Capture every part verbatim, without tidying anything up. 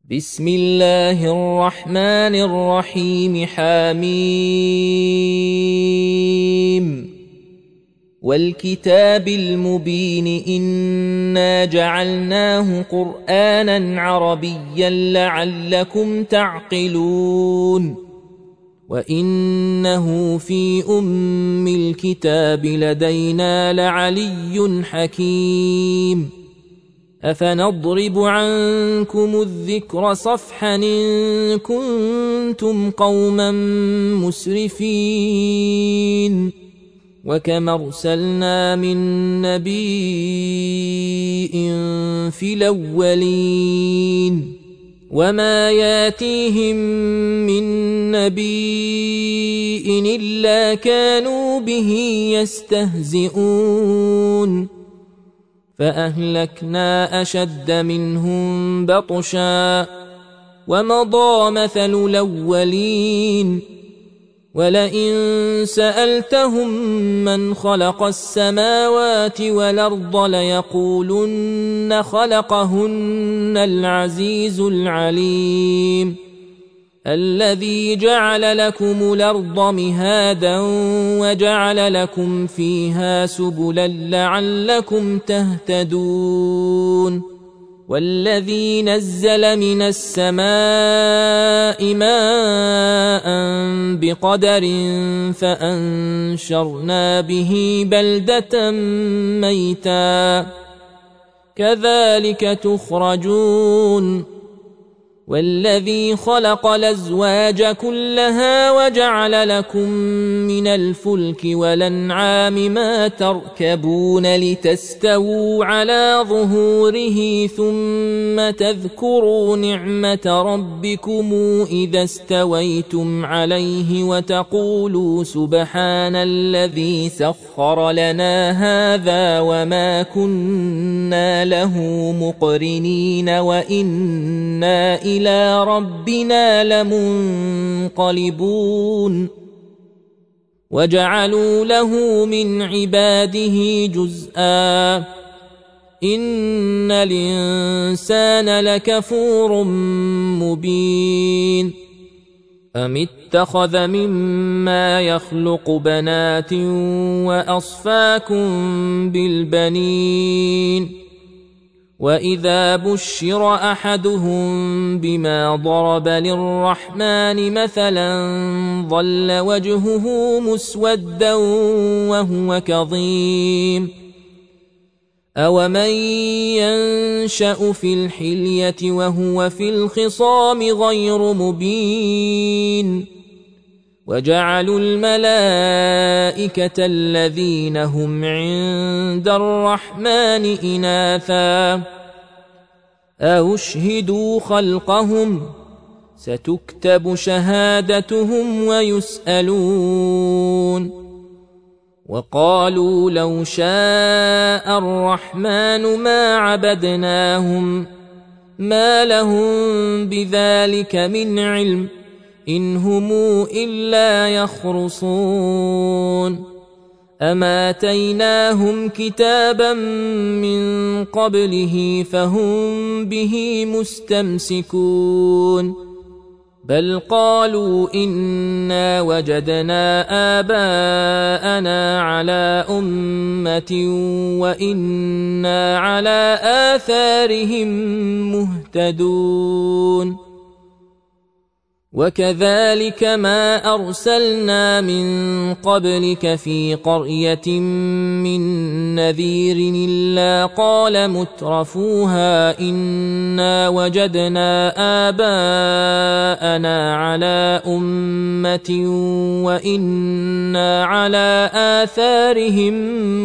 بسم الله الرحمن الرحيم. حميم والكتاب المبين إنا جعلناه قرآنا عربيا لعلكم تعقلون وإنه في أم الكتاب لدينا لعلي حكيم. أفنضرب عنكم الذكر صفحا إن كنتم قوما مسرفين وكم أرسلنا من نبي في الأولين وما ياتيهم من نبي إلا كانوا به يستهزئون فأهلكنا أشد منهم بطشا ومضى مثل الأولين ولئن سألتهم من خلق السماوات والأرض ليقولن خلقهن العزيز العليم الذي جعل لكم الأرض مهادا وجعل لكم فيها سبلا لعلكم تهتدون والذي نزل من السماء ماء بقدر فأنشرنا به بلدة ميتا كذلك تخرجون والذي خلق الأزواج كلها وجعل لكم من الفلك والأنعام ما تركبون لتستووا على ظهوره ثم تذكروا نعمة ربكم إذا استويتم عليه وتقولوا سبحان الذي سخر لنا هذا وما كنا له مقرنين وإنا إلى ربنا لمنقلبون وجعلوا له من عباده جزءا إن الإنسان لكفور مبين أم اتخذ مما يخلق بنات وأصفاكم بالبنين وإذا بشر أحدهم بما ضرب للرحمن مثلا ظل وجهه مسودا وهو كظيم أومن ينشأ في الحلية وهو في الخصام غير مبين وجعلوا الملائكة الذين هم عند الرحمن إناثا أشهدوا خلقهم ستكتب شهادتهم ويسألون وقالوا لو شاء الرحمن ما عبدناهم ما لهم بذلك من علم إن هم إلا يخرصون أما آتيناهم كتابا من قبله فهم به مستمسكون بل قالوا إنا وجدنا آباءنا على أمة وإنا على آثارهم مهتدون وكذلك ما أرسلنا من قبلك في قرية من نذير إلا قال مترفوها إنا وجدنا آباءنا على أمة وإنا على آثارهم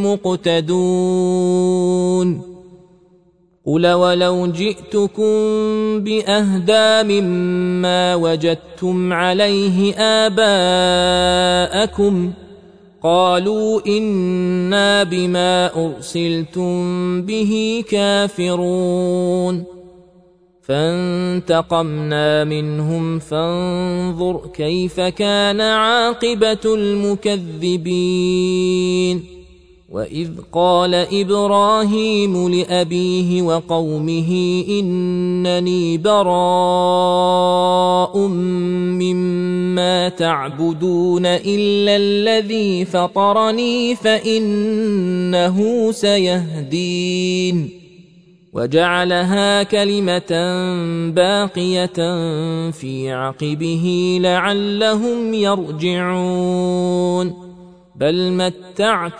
مقتدون قل ولو جئتكم بأهدى مما وجدتم عليه آباءكم قالوا إنا بما أرسلتم به كافرون فانتقمنا منهم فانظر كيف كان عاقبة المكذبين وإذ قال إبراهيم لأبيه وقومه إنني براء مما تعبدون إلا الذي فطرني فإنه سيهدين وجعلها كلمة باقية في عقبه لعلهم يرجعون بل متعت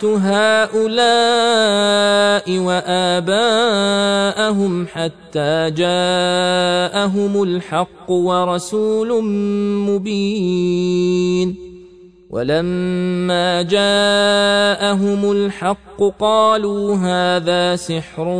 هؤلاء وآباءهم حتى جاءهم الحق ورسول مبين ولما جاءهم الحق قالوا هذا سحر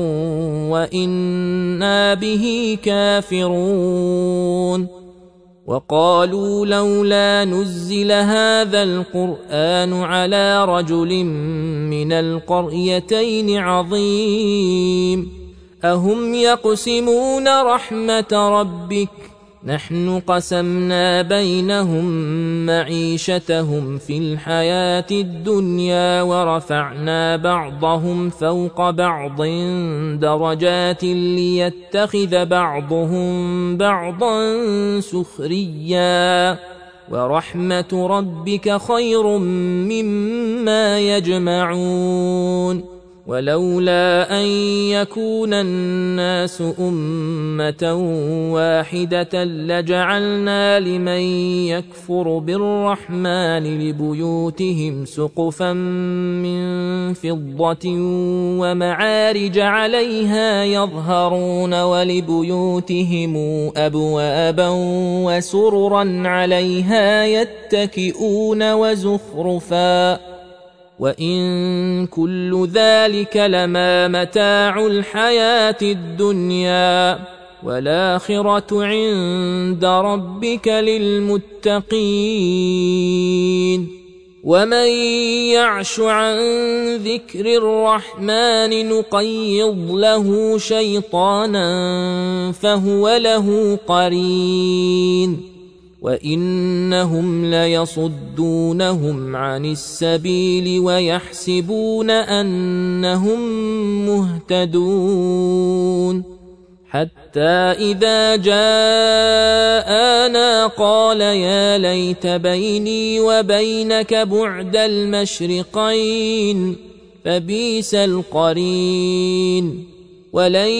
وإنا به كافرون وقالوا لولا نزل هذا القرآن على رجل من القريتين عظيم أهم يقسمون رحمة ربك نحن قسمنا بينهم معيشتهم في الحياة الدنيا ورفعنا بعضهم فوق بعض درجات ليتخذ بعضهم بعضا سخريا ورحمة ربك خير مما يجمعون ولولا أن يكون الناس أمة واحدة لجعلنا لمن يكفر بالرحمن لبيوتهم سقفا من فضة ومعارج عليها يظهرون ولبيوتهم أبوابا وسررا عليها يتكئون وزخرفا وإن كل ذلك لما متاع الحياة الدنيا والآخرة عند ربك للمتقين ومن يعش عن ذكر الرحمن نقيض له شيطانا فهو له قرين وإنهم ليصدونهم عن السبيل ويحسبون أنهم مهتدون حتى إذا جاءنا قال يا ليت بيني وبينك بعد المشرقين فبئس القرين ولن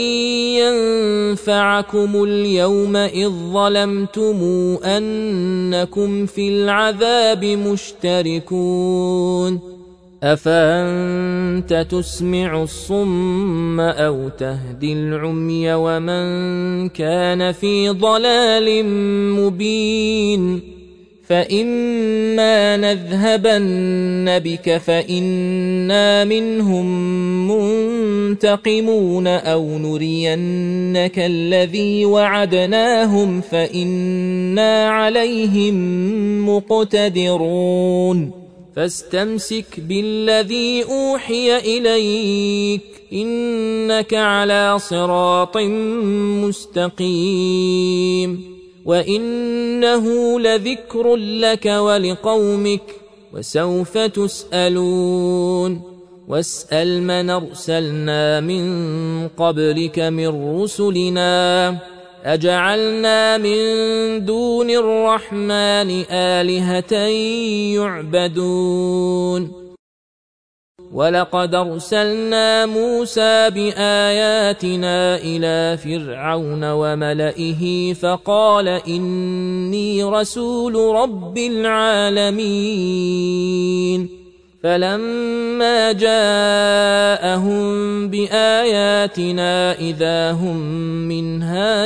ينفعكم اليوم إذ ظلمتم أنكم في العذاب مشتركون أفأنت تسمع الصم أو تهدي العمي ومن كان في ضلال مبين فإما نذهبن بك فإنا منهم منتقمون أو نرينك الذي وعدناهم فإنا عليهم مقتدرون فاستمسك بالذي أوحي إليك إنك على صراط مستقيم وإنه لذكر لك ولقومك وسوف تسألون واسأل من أرسلنا من قبلك من رسلنا أجعلنا من دون الرحمن آلهة يعبدون ولقد أرسلنا موسى بآياتنا إلى فرعون وملئه فقال إني رسول رب العالمين فلما جاءهم بآياتنا إذا هم منها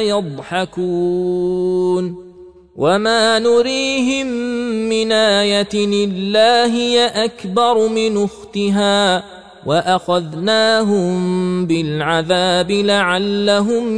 يضحكون وما نريهم من آية إلا هي أكبر من أختها وأخذناهم بالعذاب لعلهم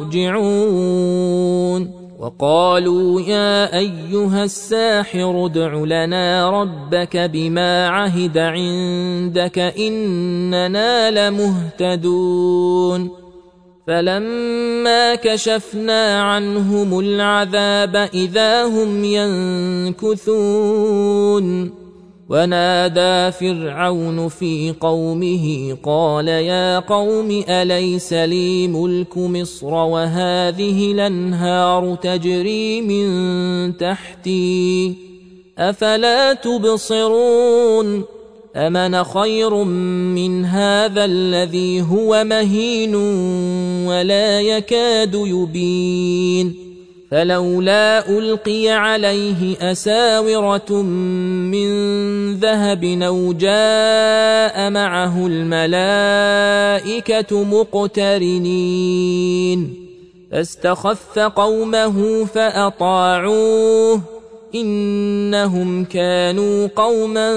يرجعون وقالوا يا أيها الساحر ادع لنا ربك بما عهد عندك إننا لمهتدون فلما كشفنا عنهم العذاب إذا هم ينكثون ونادى فرعون في قومه قال يا قوم أليس لي ملك مصر وهذه الأنهار تجري من تحتي أفلا تبصرون أمن خير من هذا الذي هو مهين ولا يكاد يبين فلولا ألقي عليه أساورة من ذهب أو جاء معه الملائكة مقترنين فاستخف قومه فأطاعوه إنهم كانوا قوما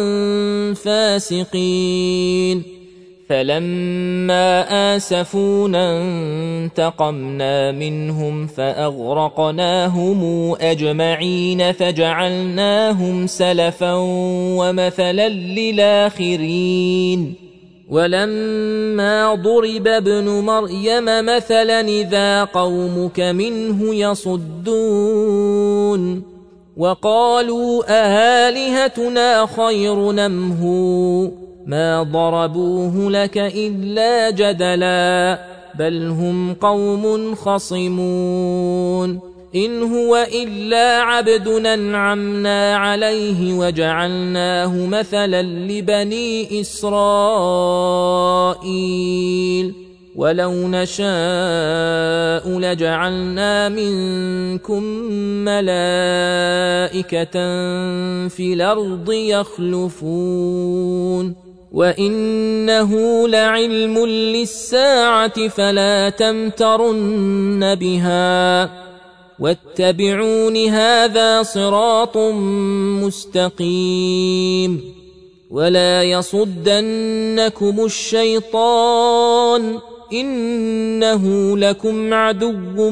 فاسقين فلما آسفونا انتقمنا منهم فأغرقناهم أجمعين فجعلناهم سلفا ومثلا للآخرين ولما ضرب ابن مريم مثلا إذا قومك منه يصدون وقالوا أآلهتنا خير أم هو ما ضربوه لك إلا جدلا بل هم قوم خصمون إن هو إلا عبد أنعمنا عليه وجعلناه مثلا لبني إسرائيل ولو نشاء لجعلنا منكم ملائكة في الأرض يخلفون وإنه لعلم للساعة فلا تمترن بها واتبعون هذا صراط مستقيم ولا يصدنكم الشيطان إنه لكم عدو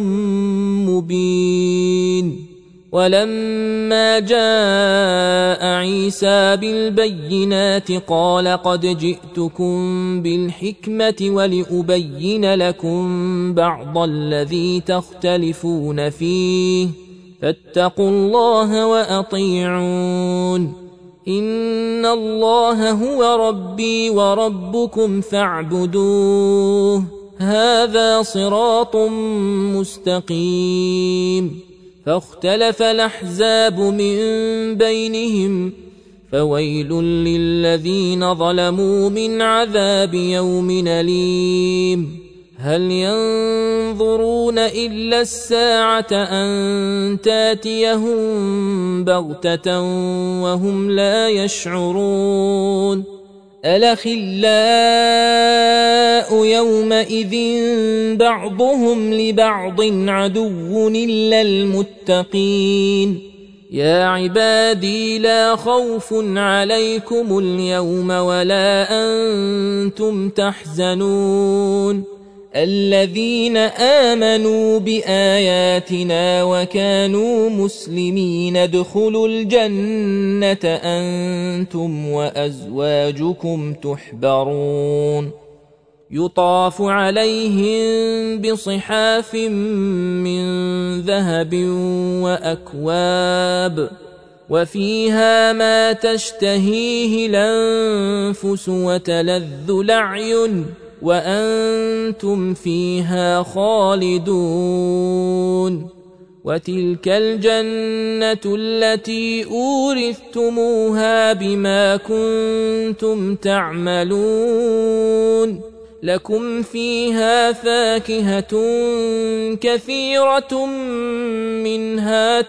مبين ولما جاء عيسى بالبينات قال قد جئتكم بالحكمة ولأبين لكم بعض الذي تختلفون فيه فاتقوا الله وأطيعون إن الله هو ربي وربكم فاعبدوه هذا صراط مستقيم فاختلف الأحزاب من بينهم فويل للذين ظلموا من عذاب يوم أليم هل ينظرون إلا الساعة أن تاتيهم بغتة وهم لا يشعرون الأخلاء يومئذ بعضهم لبعض عدو إلا المتقين يا عبادي لا خوف عليكم اليوم ولا أنتم تحزنون الذين آمنوا بآياتنا وكانوا مسلمين ادخلوا الجنة أنتم وأزواجكم تحبرون يطاف عليهم بصحاف من ذهب وأكواب وفيها ما تشتهيه الأنفس وتلذ الأعين وأنتم فيها خالدون وتلك الجنة التي أورثتموها بما كنتم تعملون لكم فيها فاكهة كثيرة منها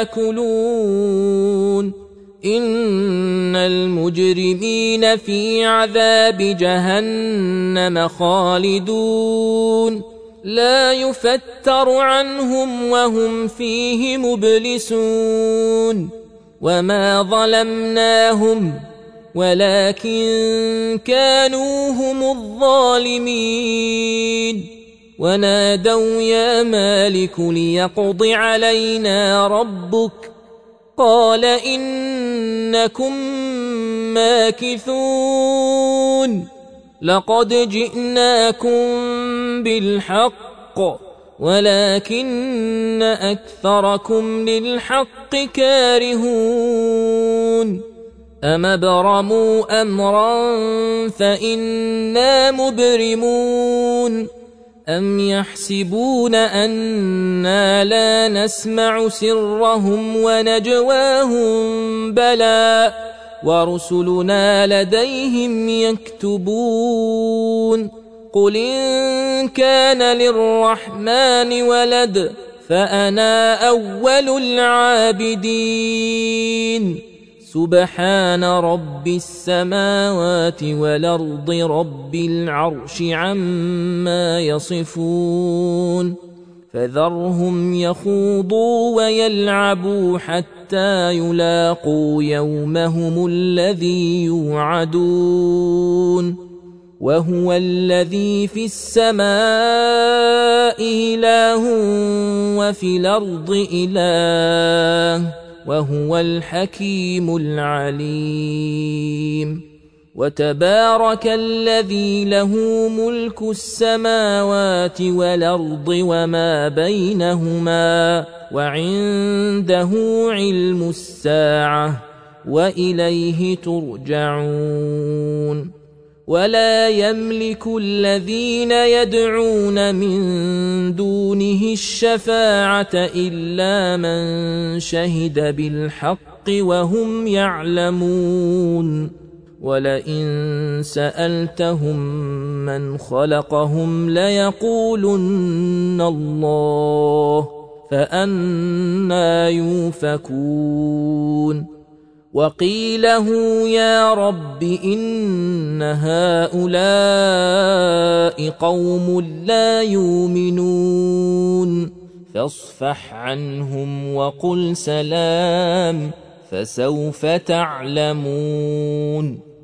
تاكلون إن المجرمين في عذاب جهنم خالدون لا يفتر عنهم وهم فيه مبلسون وما ظلمناهم ولكن كانوا هم الظالمين ونادوا يا مالك ليقض علينا ربك قال إنكم ماكثون لقد جئناكم بالحق ولكن أكثركم للحق كارهون أم ابرموا أمرا فإنا مبرمون أم يحسبون أنا لا نسمع سرهم ونجواهم بلى ورسلنا لديهم يكتبون قل إن كان للرحمن ولد فأنا أول العابدين سبحان رب السماوات والأرض رب العرش عما يصفون فذرهم يخوضوا ويلعبوا حتى يلاقوا يومهم الذي يوعدون وهو الذي في السماء إله وفي الأرض إله وهو الحكيم العليم وتبارك الذي له ملك السماوات والأرض وما بينهما وعنده علم الساعة وإليه ترجعون ولا يملك الذين يدعون من دونه الشفاعة إلا من شهد بالحق وهم يعلمون ولئن سألتهم من خلقهم ليقولن الله فأنى يؤفكون وقيله يا رب إن هؤلاء قوم لا يؤمنون فاصفح عنهم وقل سلام فسوف تعلمون.